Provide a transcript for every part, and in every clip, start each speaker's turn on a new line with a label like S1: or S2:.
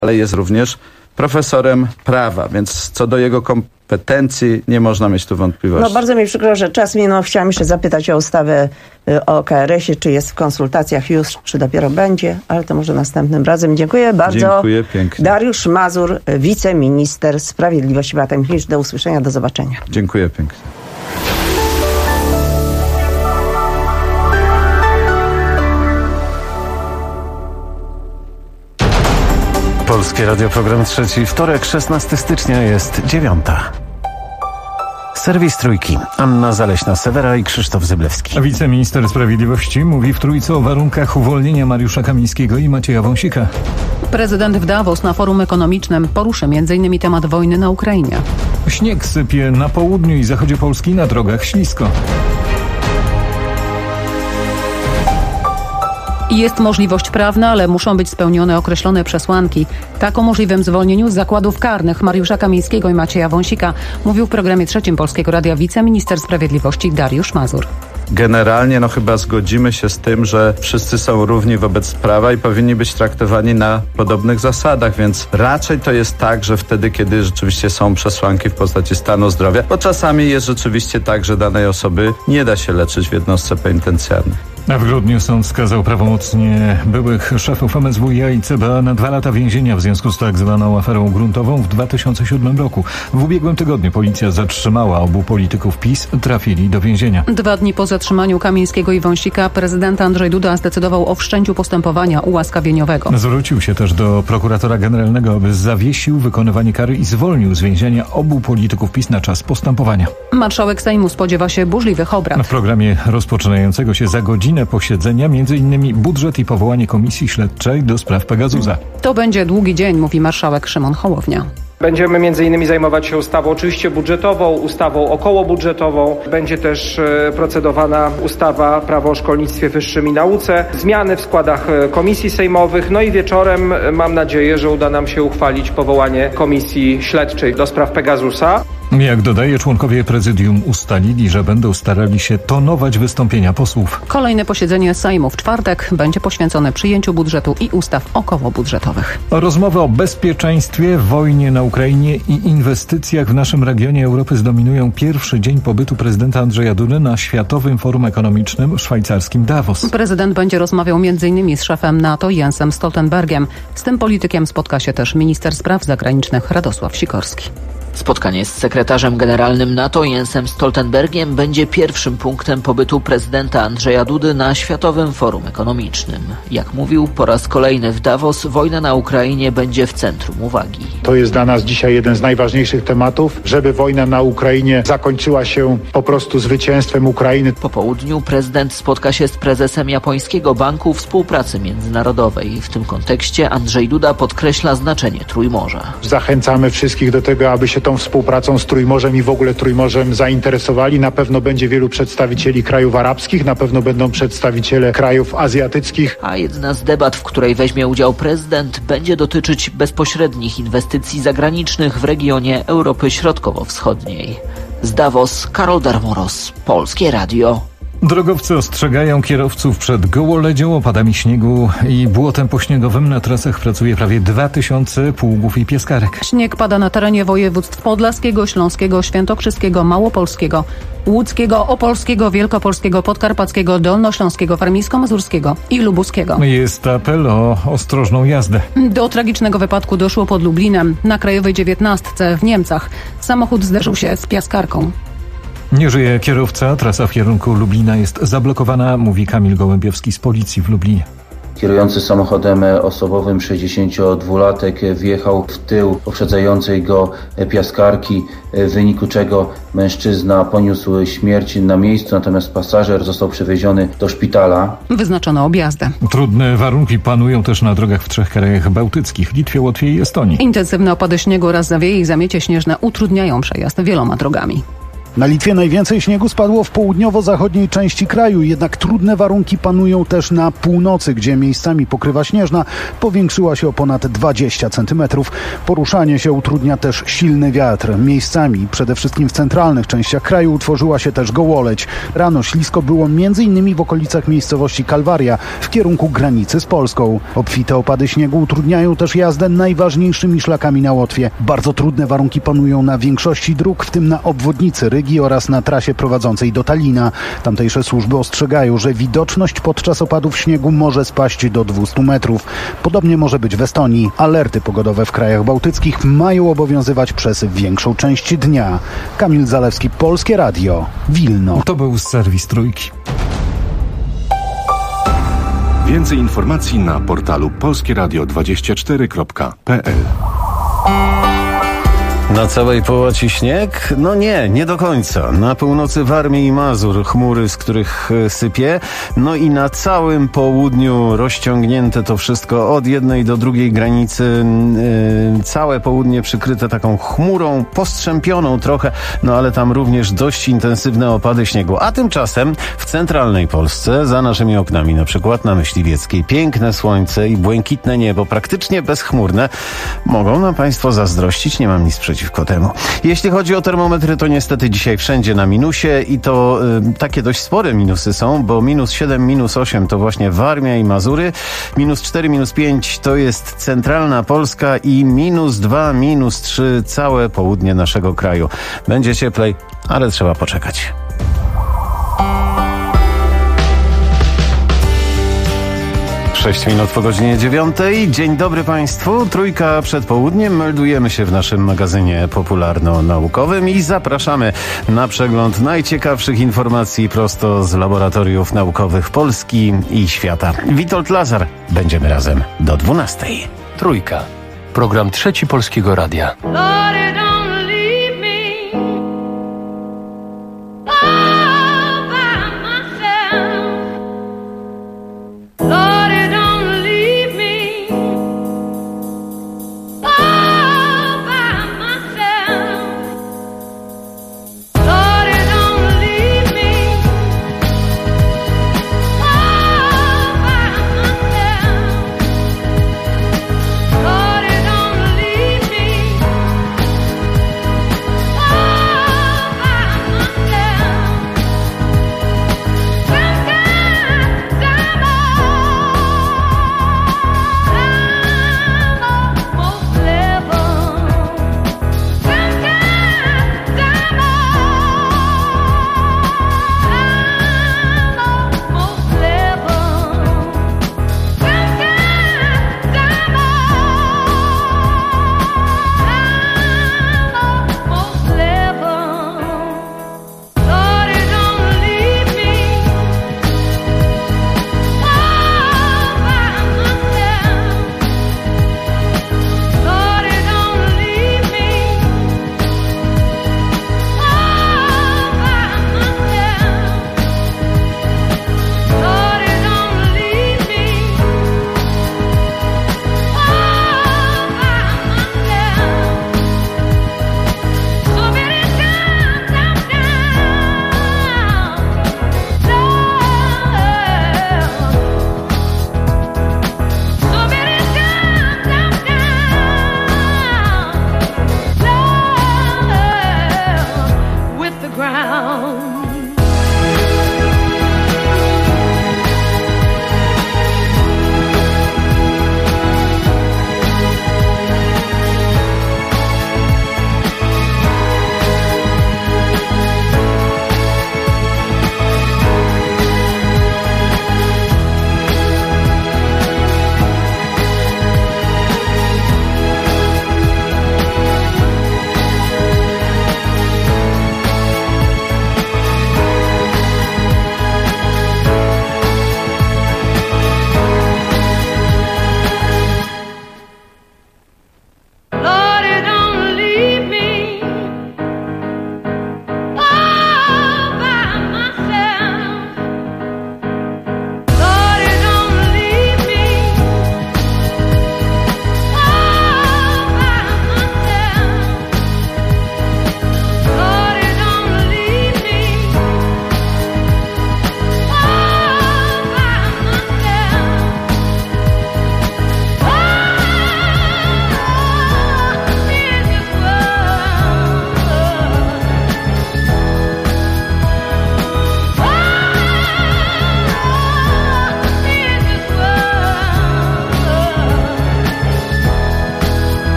S1: ale jest również profesorem prawa, więc co do jego kompetencji nie można mieć tu wątpliwości.
S2: No bardzo mi przykro, że czas minął. Chciałam jeszcze zapytać o ustawę o KRS-ie, czy jest w konsultacjach już, czy dopiero będzie, ale to może następnym razem. Dziękuję bardzo.
S1: Dziękuję pięknie.
S2: Dariusz Mazur, wiceminister sprawiedliwości. Do usłyszenia, do zobaczenia.
S1: Dziękuję pięknie.
S3: Polskie Radio, program trzeci, wtorek, 16 stycznia, jest 9. Serwis Trójki. Anna Zaleśna-Sewera i Krzysztof Zyblewski.
S4: Wiceminister Sprawiedliwości mówi w Trójce o warunkach uwolnienia Mariusza Kamińskiego i Macieja Wąsika.
S5: Prezydent w Davos na forum ekonomicznym poruszy m.in. temat wojny na Ukrainie.
S4: Śnieg sypie na południu i zachodzie Polski, na drogach ślisko.
S5: Jest możliwość prawna, ale muszą być spełnione określone przesłanki. Tak o możliwym zwolnieniu z zakładów karnych Mariusza Kamińskiego i Macieja Wąsika mówił w programie trzecim Polskiego Radia wiceminister sprawiedliwości Dariusz Mazur.
S1: Generalnie chyba zgodzimy się z tym, że wszyscy są równi wobec prawa i powinni być traktowani na podobnych zasadach, więc raczej to jest tak, że wtedy, kiedy rzeczywiście są przesłanki w postaci stanu zdrowia, bo czasami jest rzeczywiście tak, że danej osoby nie da się leczyć w jednostce penitencjarnej.
S4: A w grudniu sąd skazał prawomocnie byłych szefów MSWiA i CBA na 2 lata więzienia w związku z tak zwaną aferą gruntową w 2007 roku. W ubiegłym tygodniu policja zatrzymała obu polityków PiS, trafili do więzienia.
S5: 2 dni po zatrzymaniu Kamińskiego i Wąsika prezydent Andrzej Duda zdecydował o wszczęciu postępowania ułaskawieniowego.
S4: Zwrócił się też do prokuratora generalnego, aby zawiesił wykonywanie kary i zwolnił z więzienia obu polityków PiS na czas postępowania.
S5: Marszałek Sejmu spodziewa się burzliwych obrad.
S4: W programie rozpoczynającego się za godzinę posiedzenia m.in. budżet i powołanie komisji śledczej do spraw Pegasusa.
S5: To będzie długi dzień, mówi marszałek Szymon Hołownia.
S6: Będziemy m.in. zajmować się ustawą oczywiście budżetową, ustawą okołobudżetową. Będzie też procedowana ustawa Prawo o szkolnictwie wyższym i nauce. Zmiany w składach komisji sejmowych. No i wieczorem mam nadzieję, że uda nam się uchwalić powołanie komisji śledczej do spraw Pegasusa.
S4: Jak dodaje, członkowie prezydium ustalili, że będą starali się tonować wystąpienia posłów.
S5: Kolejne posiedzenie Sejmu w czwartek będzie poświęcone przyjęciu budżetu i ustaw okołobudżetowych.
S4: Rozmowy o bezpieczeństwie, wojnie na Ukrainie i inwestycjach w naszym regionie Europy zdominują pierwszy dzień pobytu prezydenta Andrzeja Dudy na Światowym Forum Ekonomicznym szwajcarskim Davos.
S5: Prezydent będzie rozmawiał m.in. z szefem NATO Jensem Stoltenbergiem. Z tym politykiem spotka się też minister spraw zagranicznych Radosław Sikorski.
S7: Spotkanie z sekretarzem generalnym NATO Jensem Stoltenbergiem będzie pierwszym punktem pobytu prezydenta Andrzeja Dudy na Światowym Forum Ekonomicznym. Jak mówił, po raz kolejny w Davos wojna na Ukrainie będzie w centrum uwagi.
S8: To jest dla nas dzisiaj jeden z najważniejszych tematów, żeby wojna na Ukrainie zakończyła się po prostu zwycięstwem Ukrainy.
S7: Po południu prezydent spotka się z prezesem Japońskiego Banku Współpracy Międzynarodowej. W tym kontekście Andrzej Duda podkreśla znaczenie Trójmorza.
S8: Zachęcamy wszystkich do tego, aby się tą współpracą z Trójmorzem i w ogóle Trójmorzem zainteresowali. Na pewno będzie wielu przedstawicieli krajów arabskich, na pewno będą przedstawiciele krajów azjatyckich.
S7: A jedna z debat, w której weźmie udział prezydent, będzie dotyczyć bezpośrednich inwestycji zagranicznych w regionie Europy Środkowo-Wschodniej. Z Davos, Karol Darmoros, Polskie Radio.
S4: Drogowcy ostrzegają kierowców przed gołoledzią, opadami śniegu i błotem pośniegowym. Na trasach pracuje prawie 2000 pługów i pieskarek.
S5: Śnieg pada na terenie województw podlaskiego, śląskiego, świętokrzyskiego, małopolskiego, łódzkiego, opolskiego, wielkopolskiego, podkarpackiego, dolnośląskiego, warmińsko-mazurskiego i lubuskiego.
S4: Jest apel o ostrożną jazdę.
S5: Do tragicznego wypadku doszło pod Lublinem. Na Krajowej 19 w Niemcach samochód zderzył się z piaskarką.
S4: Nie żyje kierowca, trasa w kierunku Lublina jest zablokowana, mówi Kamil Gołębiowski z policji w Lublinie.
S9: Kierujący samochodem osobowym 62-latek wjechał w tył poprzedzającej go piaskarki, w wyniku czego mężczyzna poniósł śmierć na miejscu, natomiast pasażer został przewieziony do szpitala.
S5: Wyznaczono objazdę.
S4: Trudne warunki panują też na drogach w 3 krajach bałtyckich, Litwie, Łotwie i Estonii.
S5: Intensywne opady śniegu oraz zawieje i zamiecie śnieżne utrudniają przejazd wieloma drogami.
S10: Na Litwie najwięcej śniegu spadło w południowo-zachodniej części kraju, jednak trudne warunki panują też na północy, gdzie miejscami pokrywa śnieżna powiększyła się o ponad 20 cm. Poruszanie się utrudnia też silny wiatr. Miejscami, przede wszystkim w centralnych częściach kraju, utworzyła się też gołoleć. Rano ślisko było m.in. w okolicach miejscowości Kalwaria w kierunku granicy z Polską. Obfite opady śniegu utrudniają też jazdę najważniejszymi szlakami na Łotwie. Bardzo trudne warunki panują na większości dróg, w tym na obwodnicy Rygi oraz na trasie prowadzącej do Talina. Tamtejsze służby ostrzegają, że widoczność podczas opadów śniegu może spaść do 200 metrów. Podobnie może być w Estonii. Alerty pogodowe w krajach bałtyckich mają obowiązywać przez większą część dnia. Kamil Zalewski, Polskie Radio, Wilno.
S4: To był serwis Trójki.
S11: Więcej informacji na portalu polskieradio24.pl.
S3: Na całej Połaci śnieg? No nie do końca. Na północy Warmii i Mazur chmury, z których sypie. No i na całym południu rozciągnięte to wszystko od jednej do drugiej granicy. Całe południe przykryte taką chmurą, postrzępioną trochę, no ale tam również dość intensywne opady śniegu. A tymczasem w centralnej Polsce, za naszymi oknami, na przykład na Myśliwieckiej, piękne słońce i błękitne niebo, praktycznie bezchmurne. Mogą nam Państwo zazdrościć, nie mam nic przeciwko temu. Jeśli chodzi o termometry, to niestety dzisiaj wszędzie na minusie i to takie dość spore minusy są, bo -7, -8 to właśnie Warmia i Mazury, -4, -5 to jest centralna Polska i -2, -3 całe południe naszego kraju. Będzie cieplej, ale trzeba poczekać. Sześć minut po godzinie 9. Dzień dobry Państwu. Trójka przed południem. Meldujemy się w naszym magazynie popularno-naukowym i zapraszamy na przegląd najciekawszych informacji prosto z laboratoriów naukowych Polski i świata. Witold Lazar. Będziemy razem do 12.
S12: Trójka. Program Trzeci Polskiego Radia.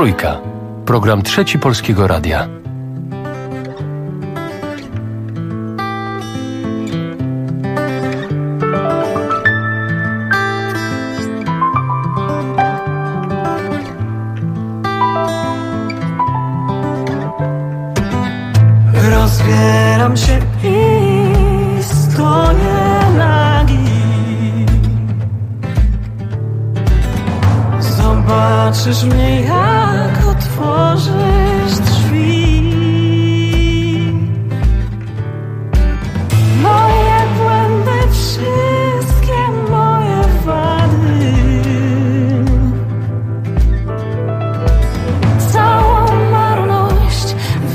S12: Trójka. Program Trzeci Polskiego Radia.
S13: Rozbieram się i stoję nagi. Zobaczysz mnie, jak otworzysz drzwi. Moje błędy, wszystkie moje wady, całą marność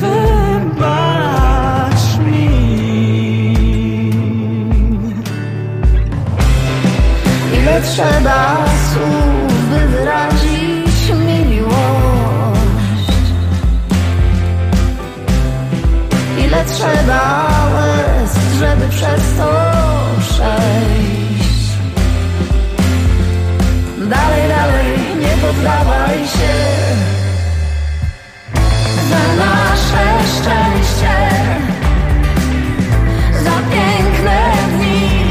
S13: wybacz mi. Ile trzeba słów, by wyrazić mi miłość? Ile trzeba łez, żeby przez to przejść? Dalej, dalej, nie poddawaj się. Za nasze szczęście, za piękne dni,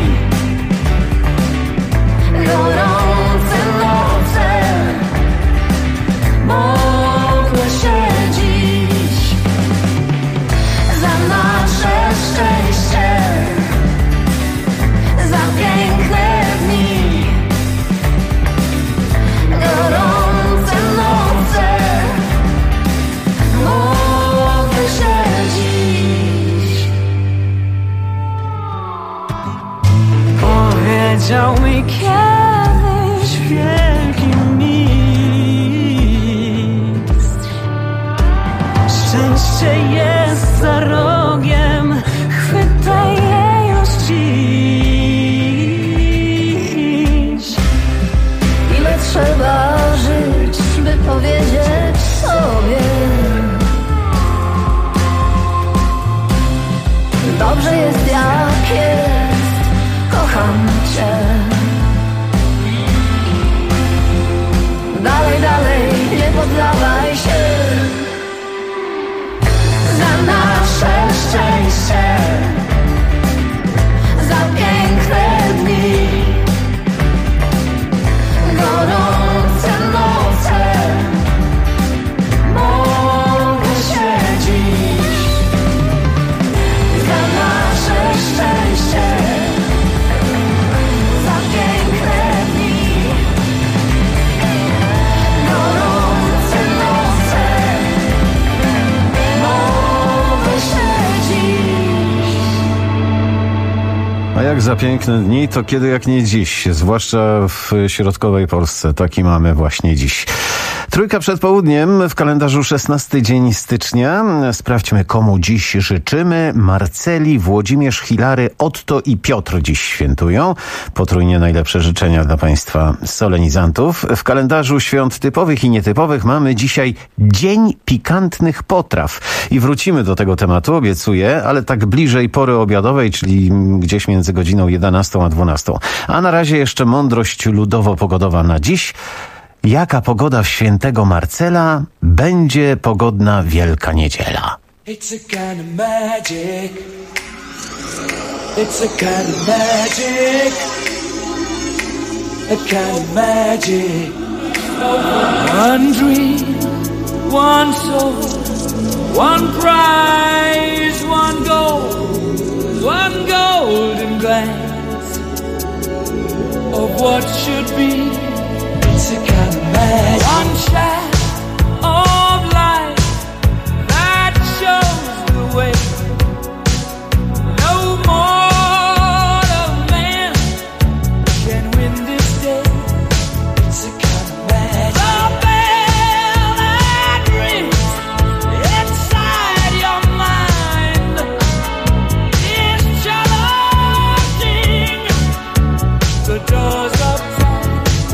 S13: gorące noce, mogły się dziś. Za nasze szczęście, za piękne dni, gorące noce, mogły się dziś. Powiedział mi kiedyś wielki mistrz: szczęście jest za rogiem, chwytaj je już dziś. Ile trzeba żyć, by powiedzieć sobie: dobrze jest jak jest, kocham cię. Dalej, dalej, nie poddawaj się. Za nasze szczęście, za piękne dni, gorące noce, mogły się dziś. Za nasze szczęście, za piękne dni, gorące noce, mogły się dziś.
S3: A jak za piękne dni, to kiedy jak nie dziś, zwłaszcza w środkowej Polsce. Taki mamy właśnie dziś. Trójka przed południem, w kalendarzu 16 dzień stycznia. Sprawdźmy, komu dziś życzymy. Marceli, Włodzimierz, Hilary, Otto i Piotr dziś świętują. Potrójnie najlepsze życzenia dla Państwa solenizantów. W kalendarzu świąt typowych i nietypowych mamy dzisiaj Dzień Pikantnych Potraw. I wrócimy do tego tematu, obiecuję, ale tak bliżej pory obiadowej, czyli gdzieś między godziną 11 a 12. A na razie jeszcze mądrość ludowo-pogodowa na dziś. Jaka pogoda w świętego Marcela? Będzie pogodna Wielka Niedziela.
S13: It's a kind of magic. It's a kind of magic. A kind of magic. One dream, one soul, one prize, one golden glance of what should be. It's a kind of magic. One shot of light that shows the way. No mortal man can win this day. It's a kind of magic. The bell that rings inside your mind is challenging the doors of time.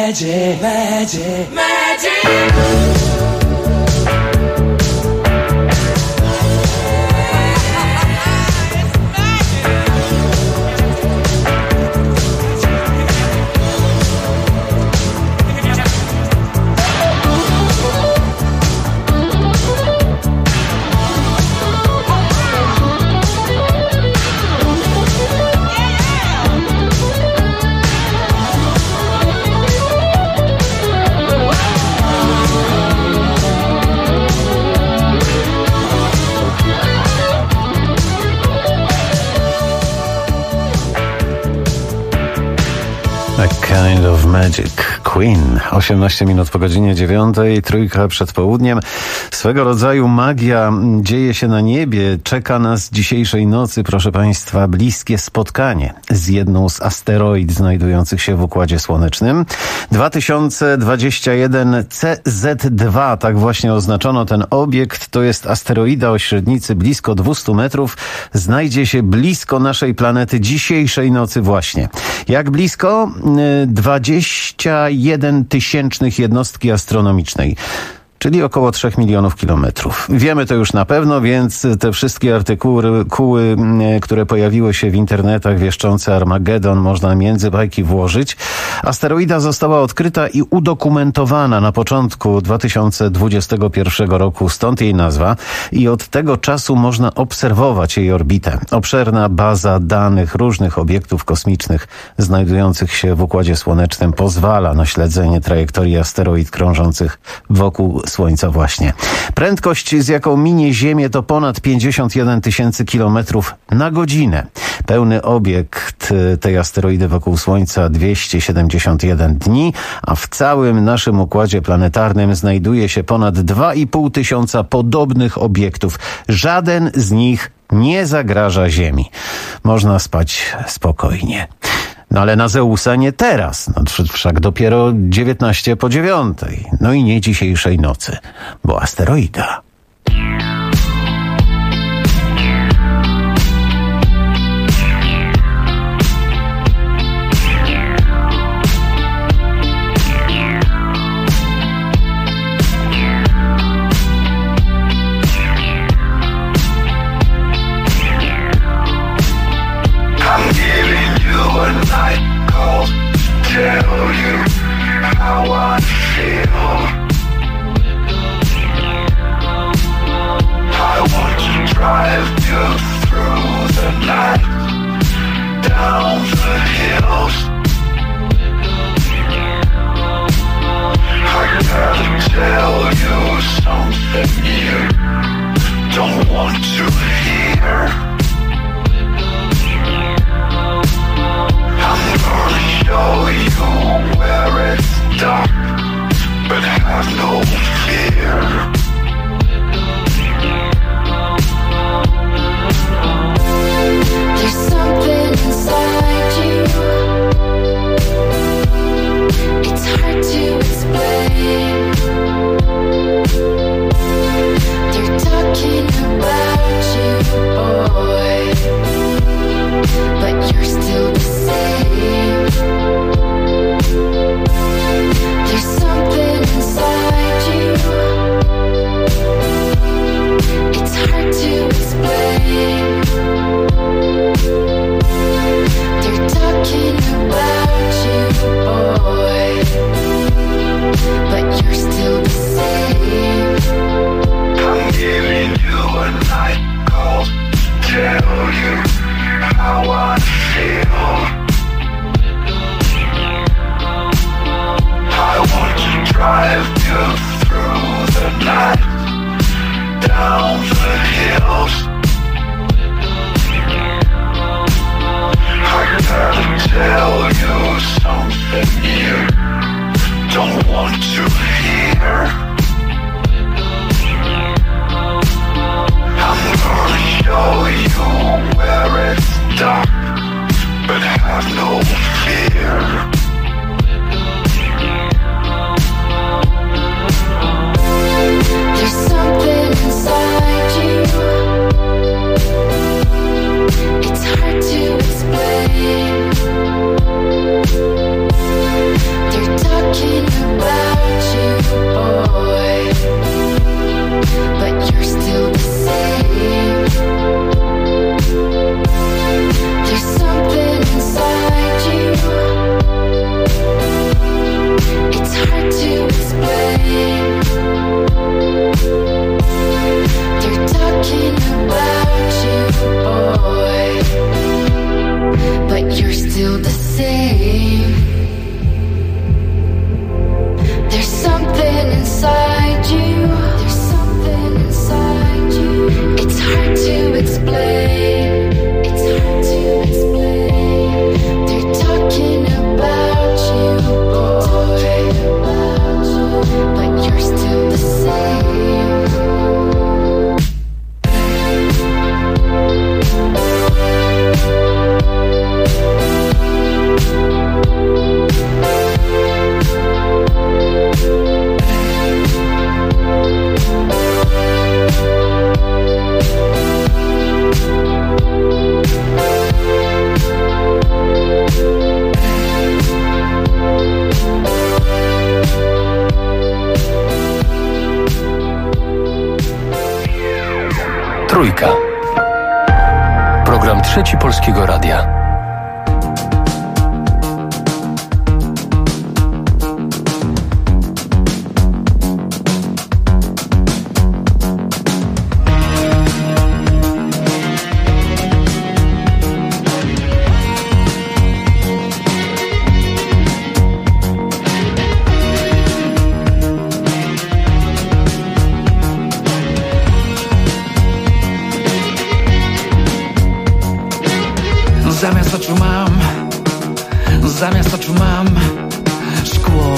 S13: magic, magic, magic.
S3: A Kind of Magic. Queen. 18 minut po godzinie 9, trójka przed południem. Swego rodzaju magia dzieje się na niebie. Czeka nas dzisiejszej nocy, proszę Państwa, bliskie spotkanie z jedną z asteroid znajdujących się w Układzie Słonecznym. 2021 CZ2, tak właśnie oznaczono ten obiekt. To jest asteroida o średnicy blisko 200 metrów. Znajdzie się blisko naszej planety dzisiejszej nocy właśnie. Jak blisko? 21 tysięcznych jednostki astronomicznej, czyli około 3 milionów kilometrów. Wiemy to już na pewno, więc te wszystkie artykuły, które pojawiły się w internetach wieszczące Armagedon, można między bajki włożyć. Asteroida została odkryta i udokumentowana na początku 2021 roku, stąd jej nazwa, i od tego czasu można obserwować jej orbitę. Obszerna baza danych różnych obiektów kosmicznych znajdujących się w Układzie Słonecznym pozwala na śledzenie trajektorii asteroid krążących wokół Słońca właśnie. Prędkość, z jaką minie Ziemię, to ponad 51 tysięcy kilometrów na godzinę. Pełny obiekt tej asteroidy wokół Słońca 271 dni, a w całym naszym układzie planetarnym znajduje się ponad 2,5 tysiąca podobnych obiektów. Żaden z nich nie zagraża Ziemi. Można spać spokojnie. No ale na Zeusa nie teraz, wszak dopiero 19 po 9. No i nie dzisiejszej nocy, bo asteroida.
S13: Tell you how I feel.
S12: Trójka. Program Trzeci Polskiego Radia.
S13: Zamiast oczu mam szkło.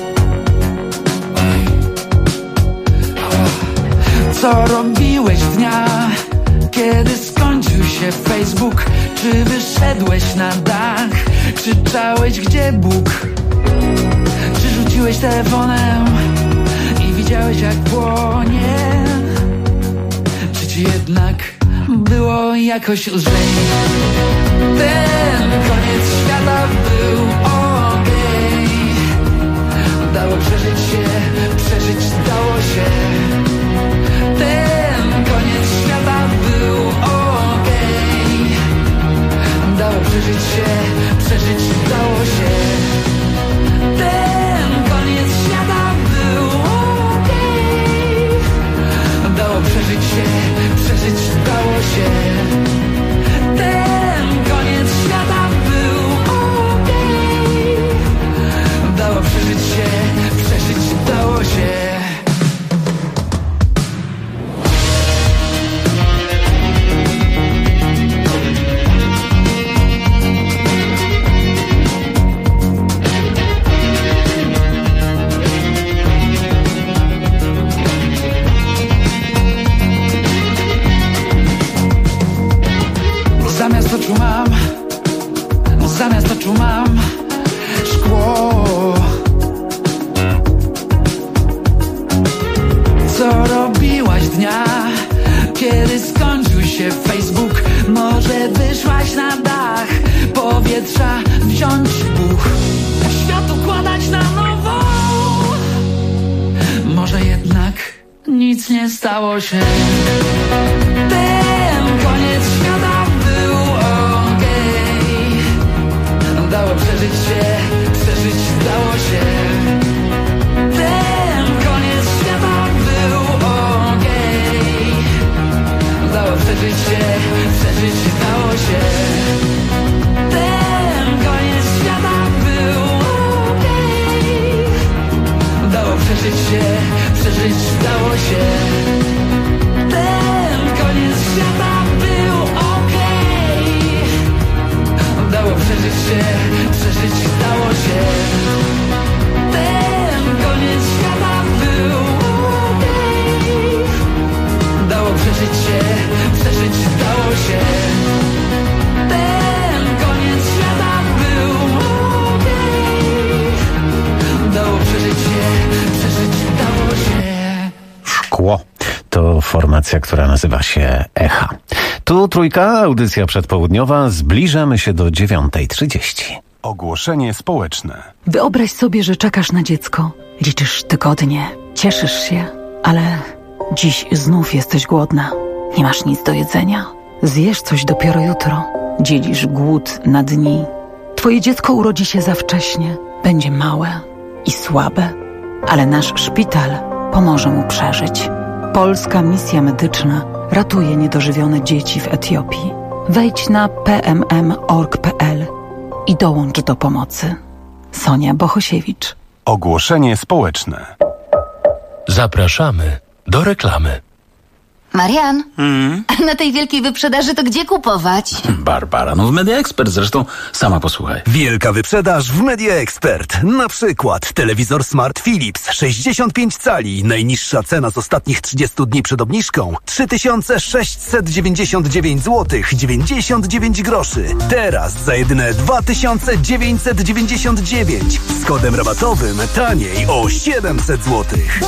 S13: Co robiłeś dnia, kiedy skończył się Facebook? Czy wyszedłeś na dach? Krzyczałeś, gdzie Bóg? Czy rzuciłeś telefonem i widziałeś, jak płonie? Czy ci jednak było jakoś lżej? Ten koniec świata był okej. Dało przeżyć się, przeżyć dało się. Ten koniec świata był okej. Dało przeżyć się, przeżyć dało się. Ten koniec świata był okej. Dało przeżyć się, przeżyć dało się. Ten koniec świata był okej. Dało przeżyć się, przeżyć dało się. Zamiast oczu mam szkło. Co robiłaś dnia, kiedy skończył się Facebook? Może wyszłaś na dach, powietrza wziąć buch, świat układać na nowo. Może jednak nic nie stało się. Ten koniec świata był okej. Dało przeżyć się, przeżyć dało się. Ten koniec świata był okej. Dało przeżyć się, przeżyć dało się. Ten koniec świata był okej. Dało przeżyć się, przeżyć dało się. Ten koniec świata był okej. Dało przeżyć się, przeżyć dało się. Ten koniec świata był okej. Dało przeżyć się, przeżyć dało się. Ten koniec świata był okej. Dało przeżyć się, przeżyć dało się.
S3: Szkło to formacja, która nazywa się Echa. Tu Trójka, audycja przedpołudniowa. Zbliżamy się do 9:30.
S11: Ogłoszenie społeczne.
S14: Wyobraź sobie, że czekasz na dziecko. Liczysz tygodnie, cieszysz się, ale dziś znów jesteś głodna. Nie masz nic do jedzenia. Zjesz coś dopiero jutro. Dzielisz głód na dni. Twoje dziecko urodzi się za wcześnie. Będzie małe i słabe, ale nasz szpital pomoże mu przeżyć. Polska Misja Medyczna ratuje niedożywione dzieci w Etiopii. Wejdź na pmm.org.pl i dołącz do pomocy. Sonia Bohosiewicz.
S11: Ogłoszenie społeczne.
S12: Zapraszamy do reklamy.
S15: Marian, na tej wielkiej wyprzedaży to gdzie kupować?
S16: Barbara, no w Media Expert, zresztą sama posłuchaj.
S17: Wielka wyprzedaż w Media Expert. Na przykład telewizor Smart Philips 65 cali. Najniższa cena z ostatnich 30 dni przed obniżką 3699 zł 99 groszy. Teraz za jedyne 2999 z kodem rabatowym taniej o 700 zł.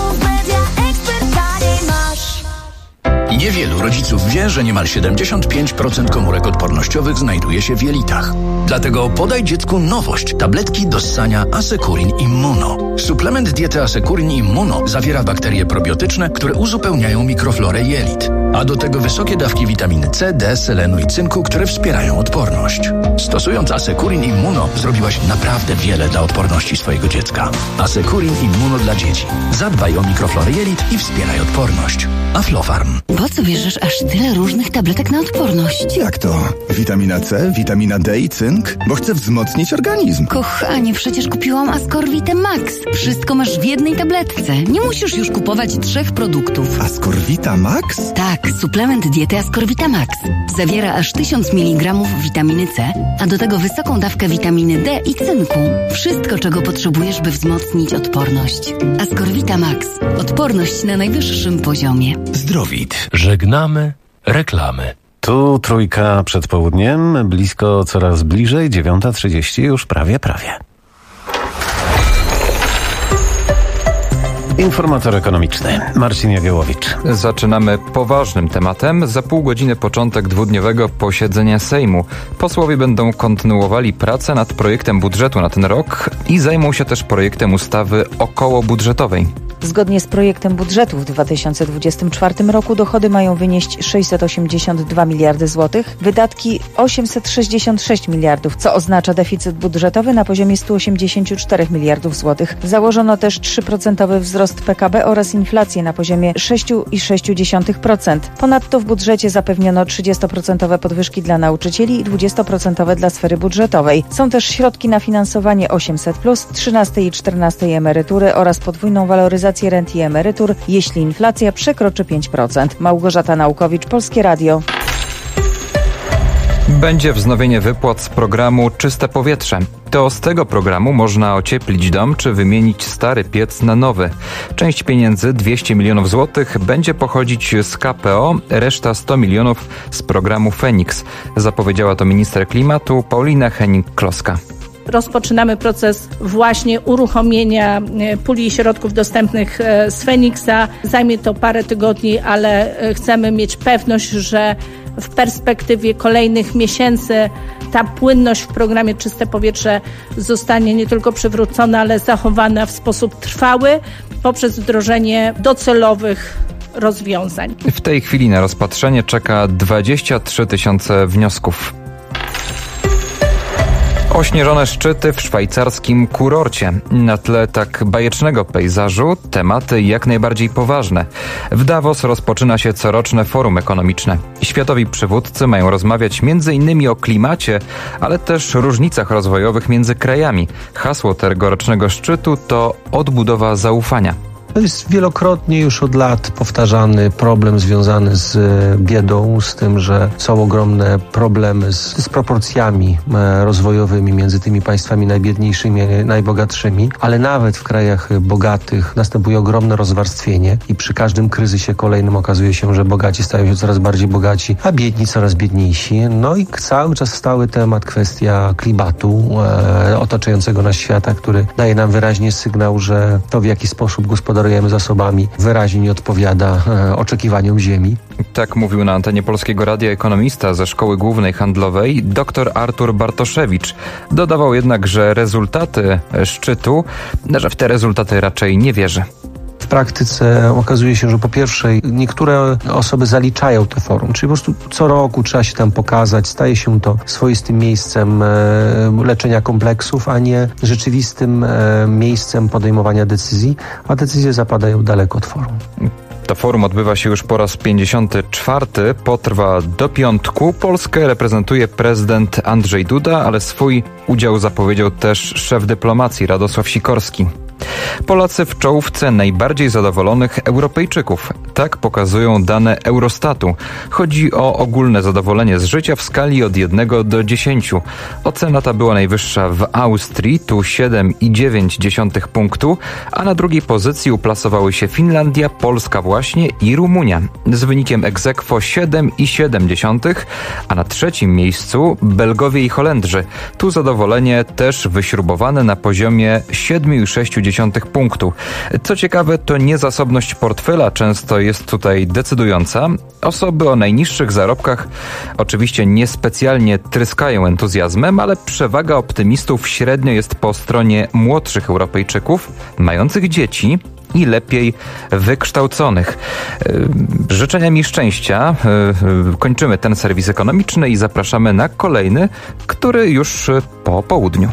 S18: Niewielu rodziców wie, że niemal 75% komórek odpornościowych znajduje się w jelitach. Dlatego podaj dziecku nowość. Tabletki do ssania Asekurin Immuno. Suplement diety Asekurin Immuno zawiera bakterie probiotyczne, które uzupełniają mikroflorę jelit. A do tego wysokie dawki witaminy C, D, selenu i cynku, które wspierają odporność. Stosując Asekurin Immuno zrobiłaś naprawdę wiele dla odporności swojego dziecka. Asekurin Immuno dla dzieci. Zadbaj o mikroflorę jelit i wspieraj odporność. Aflofarm.
S19: Po co bierzesz aż tyle różnych tabletek na odporność?
S20: Jak to? Witamina C, witamina D i cynk? Bo chcę wzmocnić organizm.
S19: Kochanie, przecież kupiłam Ascorvite Max. Wszystko masz w jednej tabletce. Nie musisz już kupować 3 produktów.
S20: Ascorvita Max?
S19: Tak, suplement diety Ascorvita Max. Zawiera aż 1000 mg witaminy C, a do tego wysoką dawkę witaminy D i cynku. Wszystko, czego potrzebujesz, by wzmocnić odporność. Ascorvita Max. Odporność na najwyższym poziomie.
S12: Zdrowit. Żegnamy reklamy.
S3: Tu trójka przed południem, blisko coraz bliżej, 9:30 już prawie. Informator ekonomiczny Marcin Jagiełowicz.
S21: Zaczynamy poważnym tematem. Za pół godziny początek dwudniowego posiedzenia Sejmu. Posłowie będą kontynuowali pracę nad projektem budżetu na ten rok i zajmą się też projektem ustawy okołobudżetowej.
S22: Zgodnie z projektem budżetu w 2024 roku dochody mają wynieść 682 miliardy złotych, wydatki 866 miliardów, co oznacza deficyt budżetowy na poziomie 184 miliardów złotych. Założono też 3% wzrost PKB oraz inflację na poziomie 6,6%. Ponadto w budżecie zapewniono 30% podwyżki dla nauczycieli i 20% dla sfery budżetowej. Są też środki na finansowanie 800+, 13 i 14 emerytury oraz podwójną waloryzację rent i emerytur, jeśli inflacja przekroczy 5%. Małgorzata Naukowicz, Polskie Radio.
S21: Będzie wznowienie wypłat z programu Czyste Powietrze. To z tego programu można ocieplić dom czy wymienić stary piec na nowy. Część pieniędzy, 200 milionów złotych, będzie pochodzić z KPO, reszta 100 milionów z programu Feniks. Zapowiedziała to minister klimatu Paulina Hennig-Kloska.
S23: Rozpoczynamy proces właśnie uruchomienia puli środków dostępnych z Feniksa. Zajmie to parę tygodni, ale chcemy mieć pewność, że w perspektywie kolejnych miesięcy ta płynność w programie Czyste Powietrze zostanie nie tylko przywrócona, ale zachowana w sposób trwały poprzez wdrożenie docelowych rozwiązań.
S21: W tej chwili na rozpatrzenie czeka 23 000 wniosków. Ośnieżone szczyty w szwajcarskim kurorcie. Na tle tak bajecznego pejzażu tematy jak najbardziej poważne. W Davos rozpoczyna się coroczne forum ekonomiczne. Światowi przywódcy mają rozmawiać m.in. o klimacie, ale też różnicach rozwojowych między krajami. Hasło tegorocznego szczytu to odbudowa zaufania.
S24: To jest wielokrotnie już od lat powtarzany problem związany z biedą, z tym, że są ogromne problemy z proporcjami rozwojowymi między tymi państwami najbiedniejszymi a najbogatszymi, ale nawet w krajach bogatych następuje ogromne rozwarstwienie i przy każdym kryzysie kolejnym okazuje się, że bogaci stają się coraz bardziej bogaci, a biedni coraz biedniejsi. No i cały czas stały temat, kwestia klimatu otaczającego nas świata, który daje nam wyraźnie sygnał, że to, w jaki sposób gospodarujemy zasobami, wyraźnie nie odpowiada oczekiwaniom Ziemi.
S21: Tak mówił na antenie Polskiego Radia ekonomista ze Szkoły Głównej Handlowej dr Artur Bartoszewicz. Dodawał jednak, że rezultaty szczytu, że w te rezultaty raczej nie wierzy.
S24: W praktyce okazuje się, że po pierwsze niektóre osoby zaliczają to forum, czyli po prostu co roku trzeba się tam pokazać, staje się to swoistym miejscem leczenia kompleksów, a nie rzeczywistym miejscem podejmowania decyzji, a decyzje zapadają daleko od forum.
S21: To forum odbywa się już po raz 54, potrwa do piątku. Polskę reprezentuje prezydent Andrzej Duda, ale swój udział zapowiedział też szef dyplomacji Radosław Sikorski. Polacy w czołówce najbardziej zadowolonych Europejczyków. Tak pokazują dane Eurostatu. Chodzi o ogólne zadowolenie z życia w skali od 1 do 10. Ocena ta była najwyższa w Austrii, tu 7,9 punktu, a na drugiej pozycji uplasowały się Finlandia, Polska właśnie i Rumunia. Z wynikiem ex aequo 7,7, a na trzecim miejscu Belgowie i Holendrzy. Tu zadowolenie też wyśrubowane na poziomie 7,6 punktu. Co ciekawe, to niezasobność portfela często jest tutaj decydująca. Osoby o najniższych zarobkach oczywiście niespecjalnie tryskają entuzjazmem, ale przewaga optymistów średnio jest po stronie młodszych Europejczyków, mających dzieci i lepiej wykształconych. Życzenia mi szczęścia. Kończymy ten serwis ekonomiczny i zapraszamy na kolejny, który już po południu.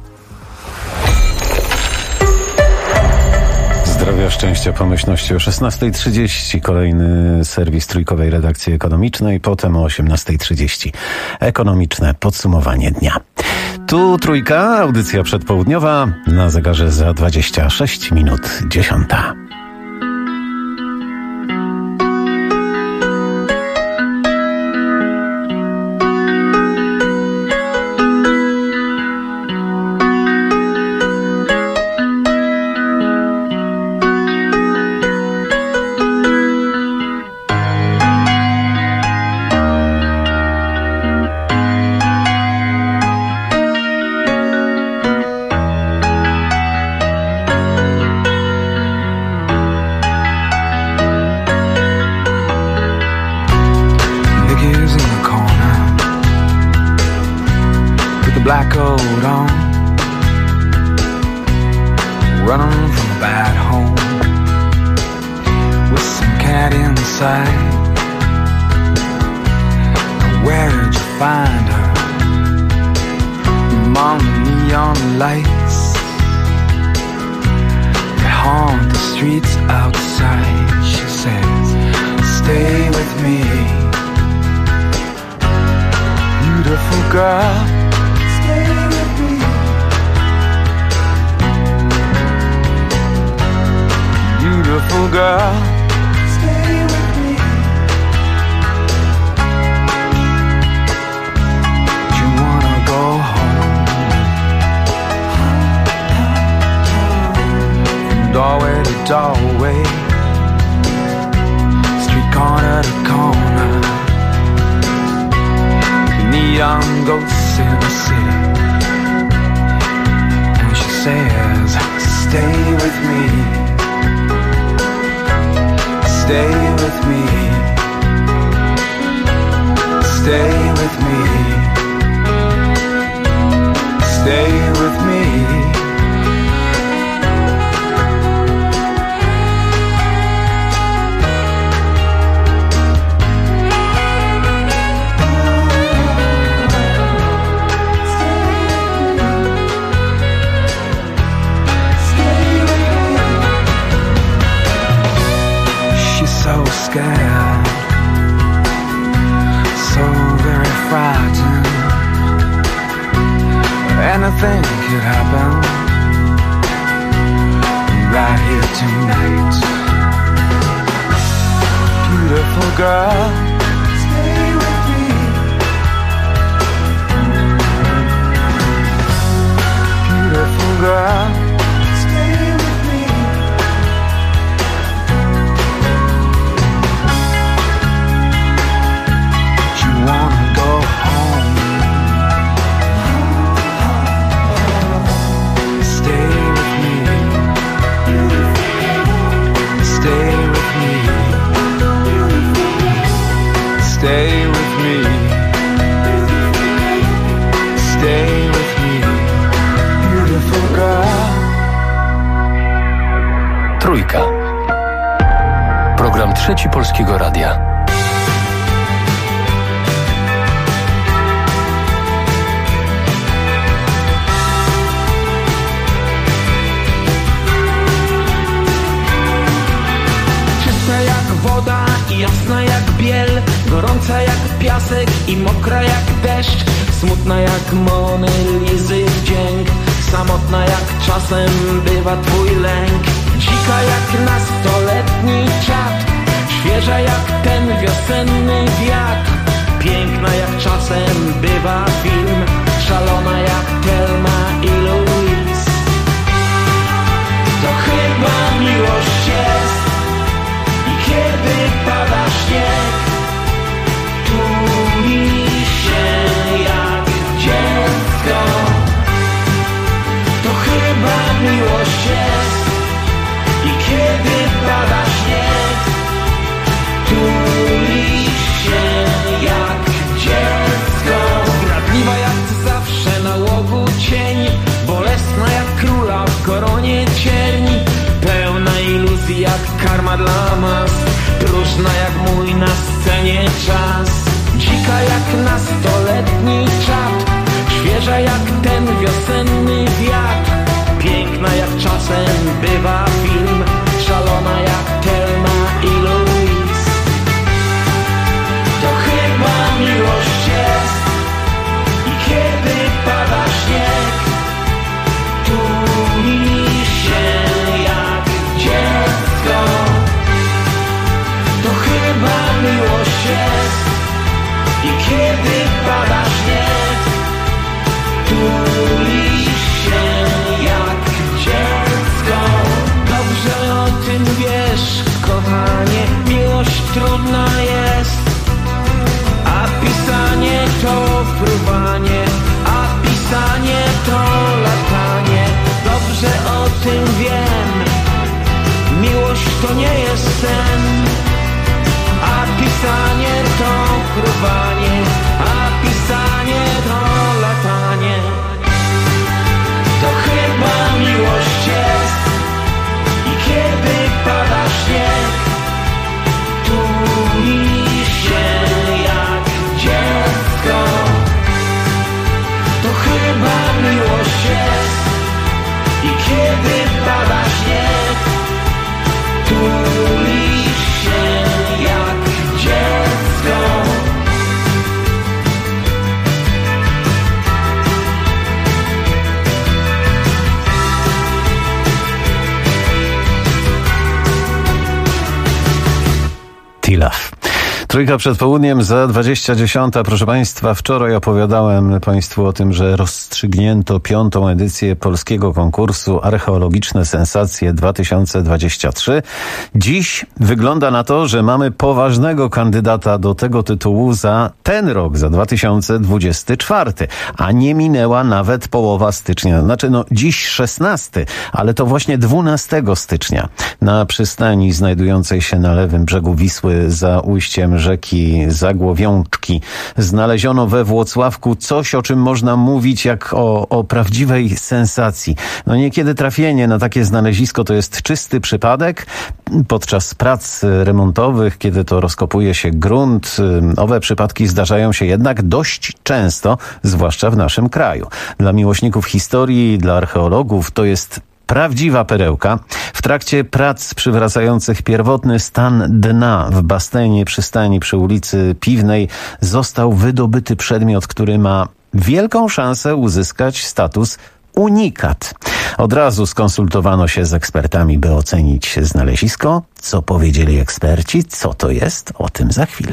S3: Zdrowia, szczęścia, pomyślności o 16:30. Kolejny serwis trójkowej redakcji ekonomicznej. Potem o 18:30. Ekonomiczne podsumowanie dnia. Tu Trójka, audycja przedpołudniowa. Na zegarze za 26 minut 10:00.
S13: Black coat on, running from a bad home, with some cat inside. Now where'd you find her? Among the neon lights that haunt the streets outside. She says, stay with me, beautiful girl. Beautiful girl, stay with me. Do you wanna go home? From doorway to doorway, street corner to corner, the neon ghosts in the city. And she says, stay with me. Stay with me, stay with me, stay with me. Scared, so very frightened. Anything could happen right here tonight. Beautiful girl, stay with me. Beautiful girl, stay with me. Wanna go home. Stay with me. Stay with me. Stay with me. Stay with me. Beautiful girl.
S12: Trójka. Program Trzeci Polskiego Radia.
S1: Woda i jasna jak biel, gorąca jak piasek i mokra jak deszcz, smutna jak Mony Lizy wdzięk, samotna jak czasem bywa twój lęk, dzika jak nastoletni czad, świeża jak ten wiosenny wiatr, piękna jak czasem bywa film, szalona jak Thelma i Louise. To chyba miłość jest. Kiedy pada śnieg, tuli się jak dziecko. To chyba miłość jest. I kiedy pada śnieg, tuli się jak dziecko.
S3: Gustaw. Trójka przed południem za 20:10. Proszę Państwa, wczoraj opowiadałem Państwu o tym, że rozstrzygnięto 5. edycję polskiego konkursu Archeologiczne Sensacje 2023. Dziś wygląda na to, że mamy poważnego kandydata do tego tytułu za ten rok, za 2024. A nie minęła nawet połowa stycznia. Znaczy, dziś 16, ale to właśnie 12 stycznia na przystani znajdującej się na lewym brzegu Wisły za ujściem rzeki Zagłowiączki znaleziono we Włocławku coś, o czym można mówić jak o prawdziwej sensacji. Niekiedy trafienie na takie znalezisko to jest czysty przypadek. Podczas prac remontowych, kiedy to rozkopuje się grunt, owe przypadki zdarzają się jednak dość często, zwłaszcza w naszym kraju. Dla miłośników historii, dla archeologów to jest prawdziwa perełka. W trakcie prac przywracających pierwotny stan dna w basenie przystani przy ulicy Piwnej został wydobyty przedmiot, który ma wielką szansę uzyskać status unikat. Od razu skonsultowano się z ekspertami, by ocenić znalezisko. Co powiedzieli eksperci? Co to jest? O tym za chwilę.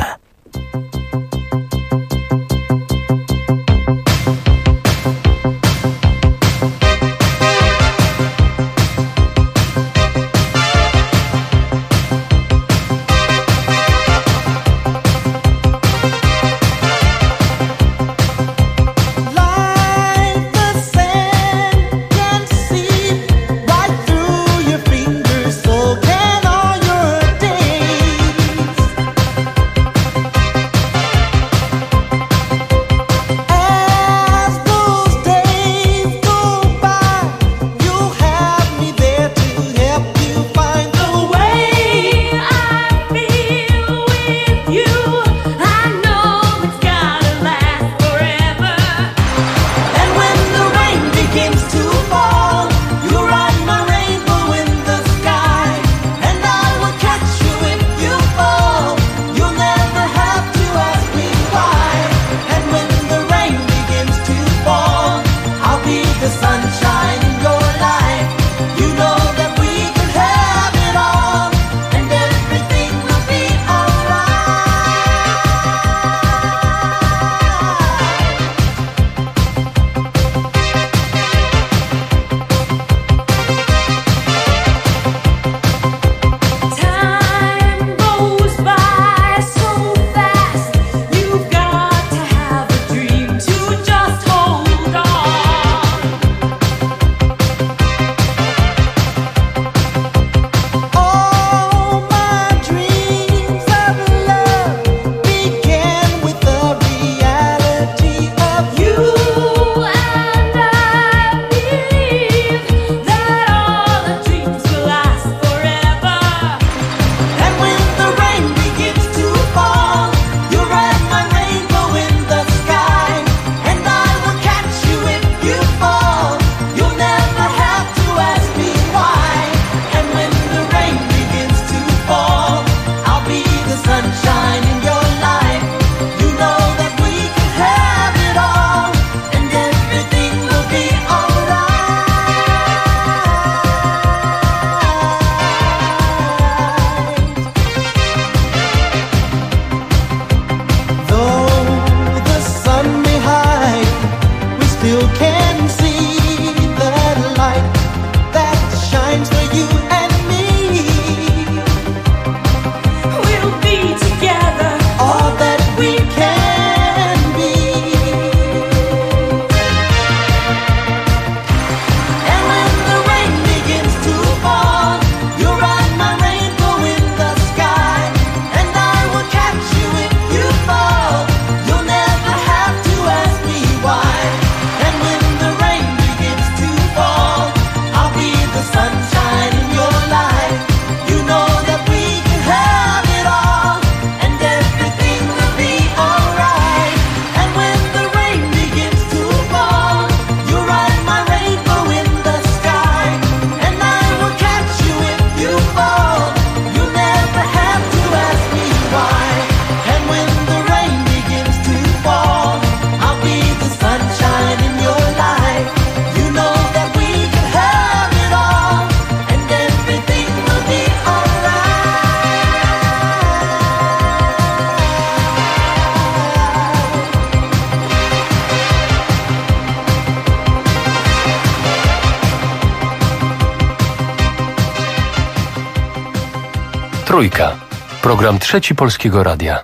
S12: Trójka. Program Trzeci Polskiego Radia.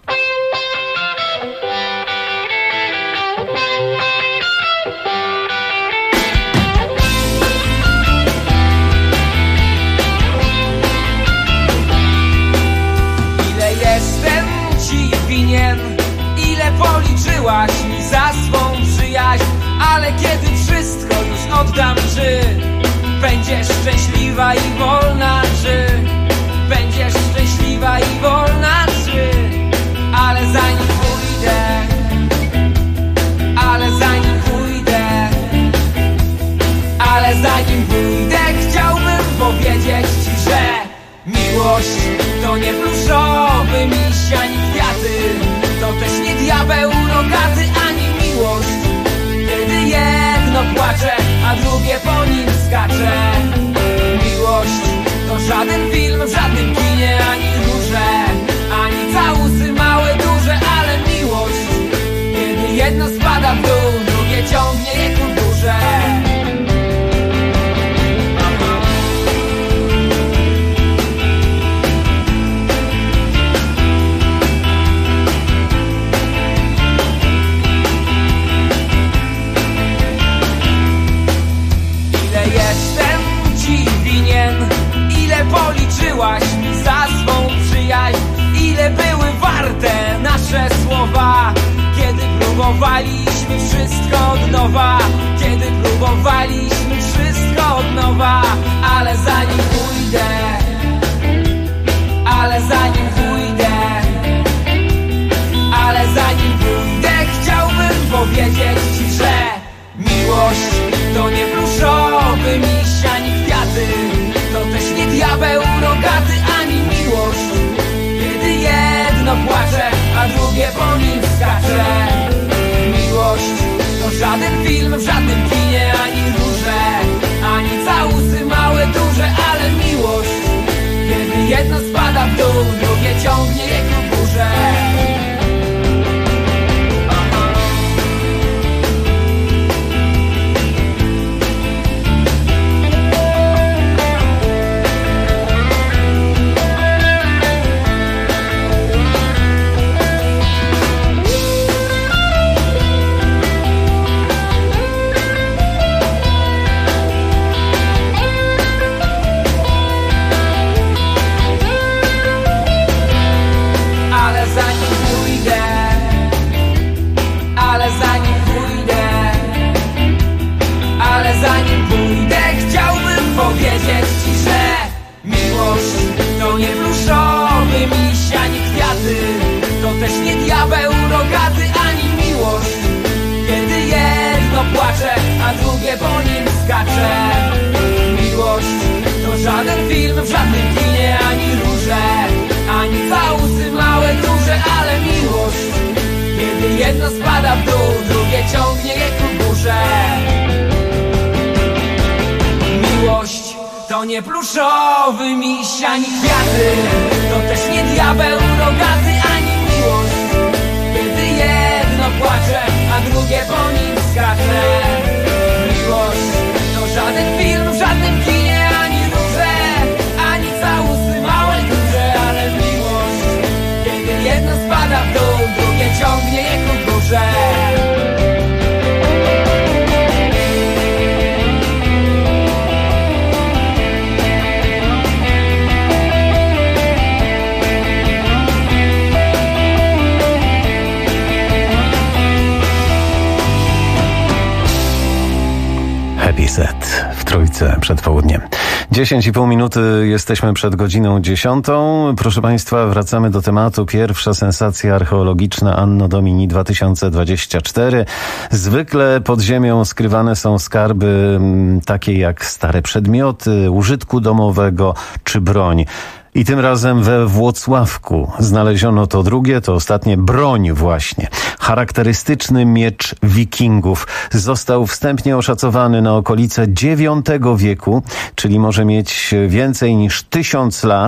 S13: Ile jestem ci winien, ile policzyłaś mi za swą przyjaźń, ale kiedy wszystko już oddam, czy będziesz szczęśliwa i wolna, czy będziesz szczęśliwa i wolna, czy ale zanim pójdę, chciałbym powiedzieć ci, że miłość to nie pluszowy miś ani kwiaty, to też nie diabeł rogaty, ani miłość, kiedy jedno płacze, a drugie po nim skacze. Miłość to żaden film w żadnym kinie, ani róże, ani całusy małe, duże, ale miłość, kiedy jedno spada w dół, drugie ciągnie je ku górze. Policzyłaś mi za swą przyjaźń, ile były warte nasze słowa, kiedy próbowaliśmy wszystko od nowa, kiedy próbowaliśmy wszystko od nowa, ale zanim pójdę, chciałbym powiedzieć ci, że miłość to nie pluszowy miś ani kwiaty, to też nie diabeł rogaty, ani miłość, kiedy jedno płacze, a drugie po nim skacze. Miłość to żaden film w żadnym kinie, ani róże, ani całusy małe, duże, ale miłość, kiedy jedno spada w dół, drugie ciągnie je ku górze. Powiedzieć ci, że miłość to nie pluszowy miś ani kwiaty, to też nie diabeł rogaty, ani miłość, kiedy jedno płacze, a drugie po nim skacze. Miłość to żaden film w żadnym kinie, ani róże, ani całusy małe, duże, ale miłość, kiedy jedno spada w dół, drugie ciągnie je ku górze. Miłość to nie pluszowy miś ani kwiaty, to też nie diabeł rogaty, ani miłość, kiedy jedno płacze, a drugie po nim skacze. Miłość to żaden film w żadnym kinie, ani róże, ani całusy małe, duże, ale miłość, kiedy jedno spada w dół, drugie ciągnie je ku górze.
S3: Happy Set w Trójce przed południem. 10,5 minuty, jesteśmy przed godziną 10. Proszę Państwa, wracamy do tematu. Pierwsza sensacja archeologiczna Anno Domini 2024. Zwykle pod ziemią skrywane są skarby takie jak stare przedmioty, użytku domowego czy broń. I tym razem we Włocławku znaleziono to drugie, to ostatnie, broń właśnie. Charakterystyczny miecz wikingów. Został wstępnie oszacowany na okolice IX wieku, czyli może mieć więcej niż 1000 lat.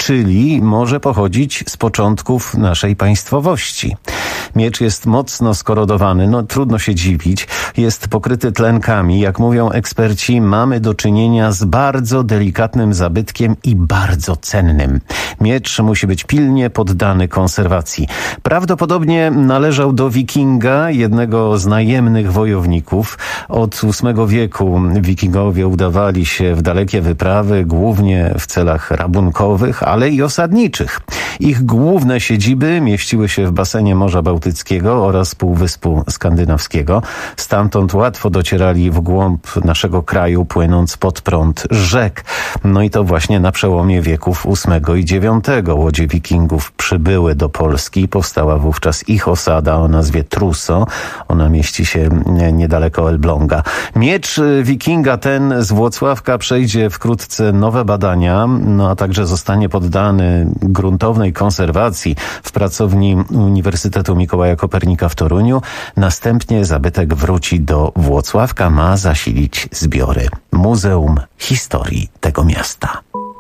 S3: czyli może pochodzić z początków naszej państwowości. Miecz jest mocno skorodowany, trudno się dziwić. Jest pokryty tlenkami. Jak mówią eksperci, mamy do czynienia z bardzo delikatnym zabytkiem i bardzo cennym. Miecz musi być pilnie poddany konserwacji. Prawdopodobnie należał do wikinga, jednego z najemnych wojowników. Od VIII wieku wikingowie udawali się w dalekie wyprawy, głównie w celach rabunkowych, ale i osadniczych. Ich główne siedziby mieściły się w basenie Morza Bałtyckiego oraz Półwyspu Skandynawskiego. Stamtąd łatwo docierali w głąb naszego kraju, płynąc pod prąd rzek. I to właśnie na przełomie wieków VIII i IX łodzie wikingów przybyły do Polski. Powstała wówczas ich osada o nazwie Truso. Ona mieści się niedaleko Elbląga. Miecz wikinga ten z Włocławka przejdzie wkrótce nowe badania, a także zostanie poddany gruntownej konserwacji w pracowni Uniwersytetu Mikołaja Kopernika w Toruniu. Następnie zabytek wróci do Włocławka, ma zasilić zbiory Muzeum Historii tego miasta.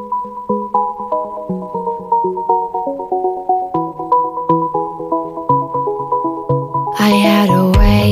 S2: I had a way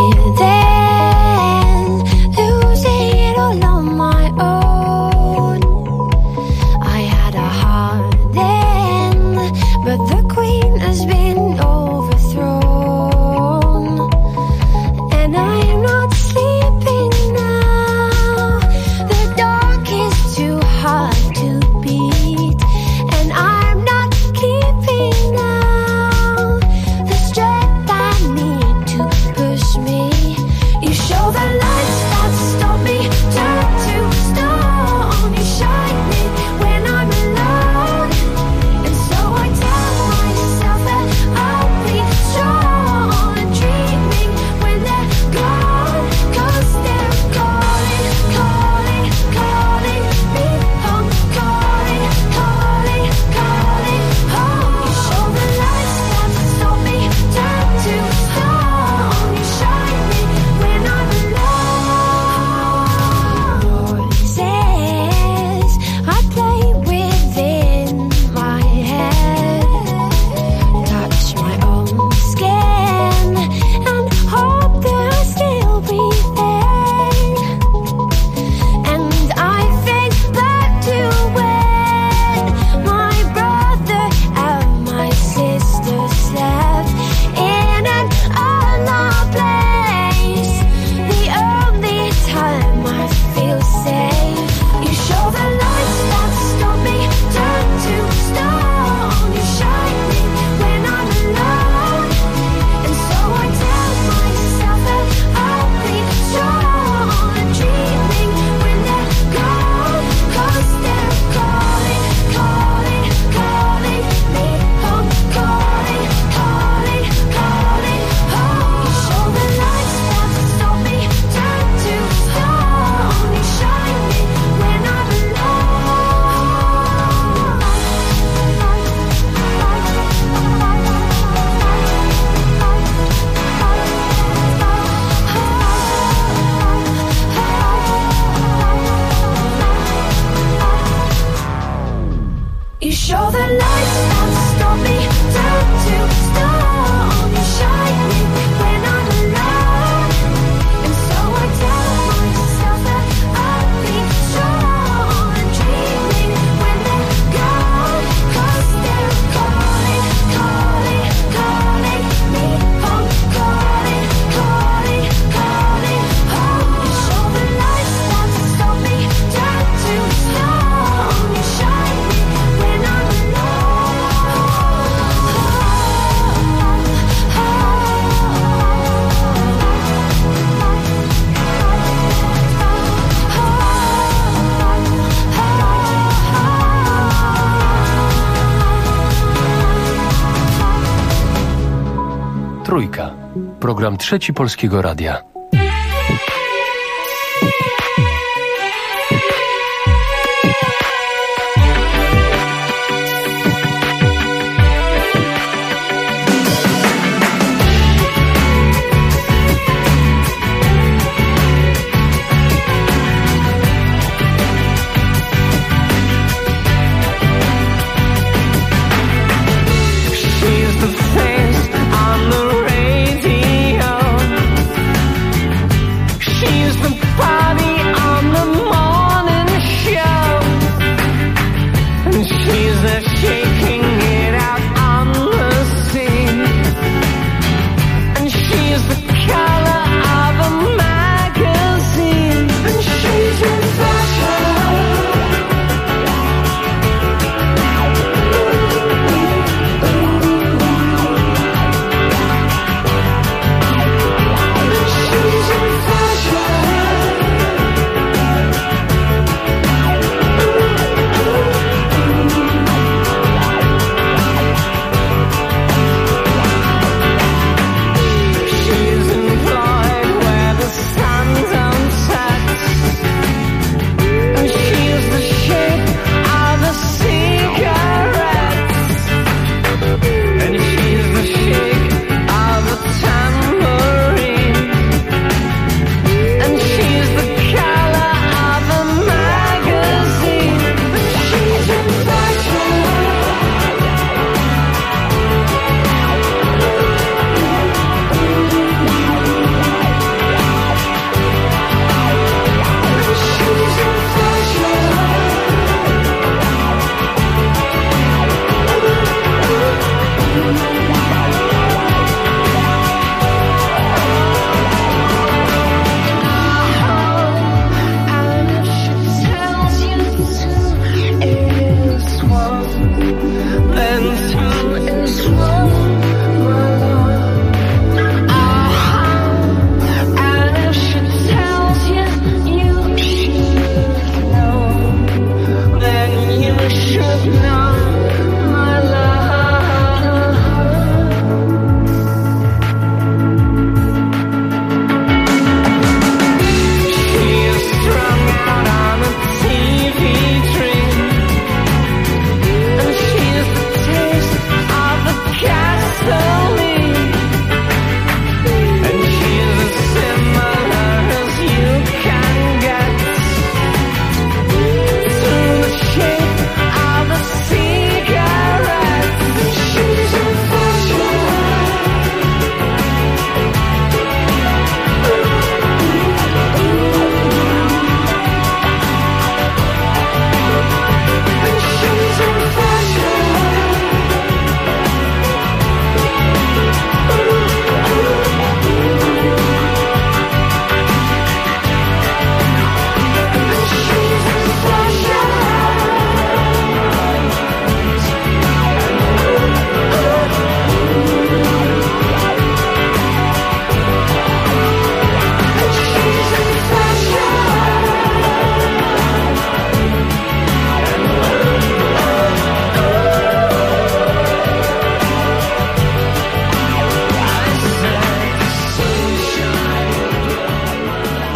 S2: then, losing it all on my own. I had a heart then, but the queen has been overthrown. And I am not sleeping now, the dark is too hard to beat. And I'm not keeping now the strength I need to push me. You show the lights that stop me, turn to stone. You shine me when I'm alone, and so I tell myself that I'll be strong and dreaming when they're gone. 'Cause they're calling, calling, calling me home, calling, calling, calling home. You show the lights that stop me, turn to stone. You shine me when I'm alone. Voices I play within my head, touch my own skin and hope that I'll still be there. And I think back to when my brother and my sister slept in an unknown place. The only time I feel safe. You show the lights that stop me, turn to stone. You shine me when I'm alone, and so I tell myself that I'll be strong and dreaming when they're gone. 'Cause they're calling, calling, calling me home, calling, calling, calling home. You show the lights that stop me, turn to stone. You shine me when I'm You show the lights that stop me, turn to stone. You shine me when I'm alone, and so I tell myself that I'll be strong and dreaming when they're gone. 'Cause they're calling, calling, calling me home, calling, calling, calling home. You show the lights that stop me, turn to stone. You shine me when I'm
S12: Trójka. Program Trzeci Polskiego Radia.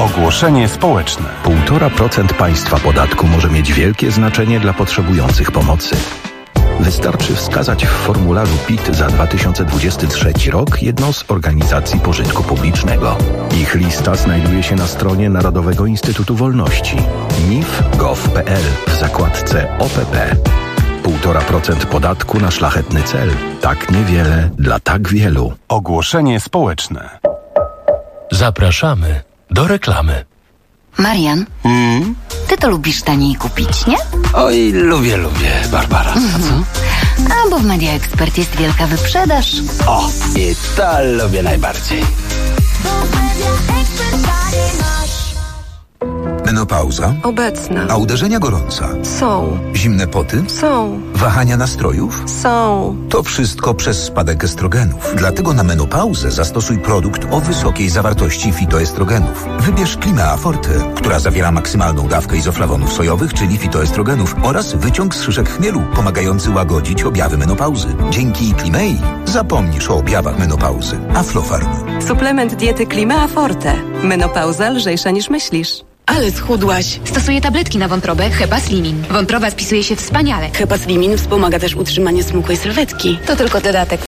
S11: Ogłoszenie społeczne.
S18: 1,5% państwa podatku może mieć wielkie znaczenie dla potrzebujących pomocy. Wystarczy wskazać w formularzu PIT za 2023 rok jedną z organizacji pożytku publicznego. Ich lista znajduje się na stronie Narodowego Instytutu Wolności nif.gov.pl w zakładce OPP. 1,5% podatku na szlachetny cel. Tak niewiele dla tak wielu.
S11: Ogłoszenie społeczne.
S12: Zapraszamy do reklamy.
S15: Marian, ty to lubisz taniej kupić, nie?
S16: Oj, lubię, Barbara. A co?
S15: A bo w Media Expert jest wielka wyprzedaż.
S16: O, i to lubię najbardziej.
S6: Menopauza?
S7: Obecna.
S6: A uderzenia gorąca?
S7: Są.
S6: Zimne poty?
S7: Są.
S6: Wahania nastrojów?
S7: Są.
S6: To wszystko przez spadek estrogenów. Dlatego na menopauzę zastosuj produkt o wysokiej zawartości fitoestrogenów. Wybierz Klimea Forte, która zawiera maksymalną dawkę izoflawonów sojowych, czyli fitoestrogenów oraz wyciąg z szyszek chmielu, pomagający łagodzić objawy menopauzy. Dzięki Klimei zapomnisz o objawach menopauzy. Aflofarm.
S7: Suplement diety Klimea Forte. Menopauza lżejsza niż myślisz.
S8: Ale schudłaś.
S9: Stosuję tabletki na wątrobę Hepaslimin. Wątroba spisuje się wspaniale.
S8: Hepaslimin wspomaga też utrzymanie smukłej sylwetki.
S9: To tylko dodatek.